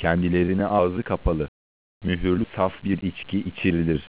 kendilerine ağzı kapalı, mühürlü saf bir içki içirilir.